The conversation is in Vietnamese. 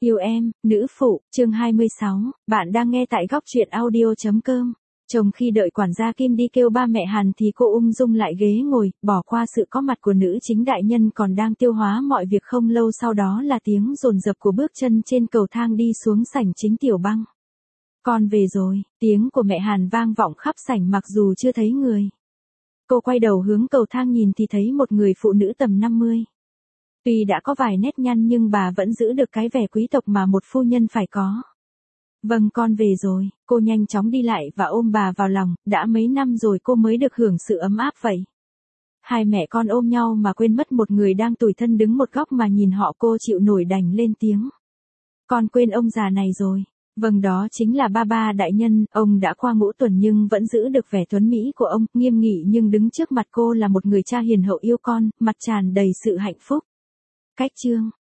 Yêu em, nữ phụ, chương 26, bạn đang nghe tại góc truyện audio.com. Chồng khi đợi quản gia Kim đi kêu ba mẹ Hàn thì cô ung dung lại ghế ngồi, bỏ qua sự có mặt của nữ chính đại nhân còn đang tiêu hóa mọi việc. Không lâu sau đó là tiếng dồn dập của bước chân trên cầu thang đi xuống sảnh chính. Tiểu Băng, con về rồi, tiếng của mẹ Hàn vang vọng khắp sảnh mặc dù chưa thấy người. Cô quay đầu hướng cầu thang nhìn thì thấy một người phụ nữ tầm 50. Tuy đã có vài nét nhăn nhưng bà vẫn giữ được cái vẻ quý tộc mà một phu nhân phải có. Vâng, con về rồi, cô nhanh chóng đi lại và ôm bà vào lòng, đã mấy năm rồi cô mới được hưởng sự ấm áp vậy. Hai mẹ con ôm nhau mà quên mất một người đang tủi thân đứng một góc mà nhìn họ. Cô chịu nổi đành lên tiếng. Con quên ông già này rồi. Vâng, đó chính là ba đại nhân. Ông đã qua ngũ tuần nhưng vẫn giữ được vẻ tuấn mỹ của ông, nghiêm nghị nhưng đứng trước mặt cô là một người cha hiền hậu yêu con, mặt tràn đầy sự hạnh phúc. Cách chương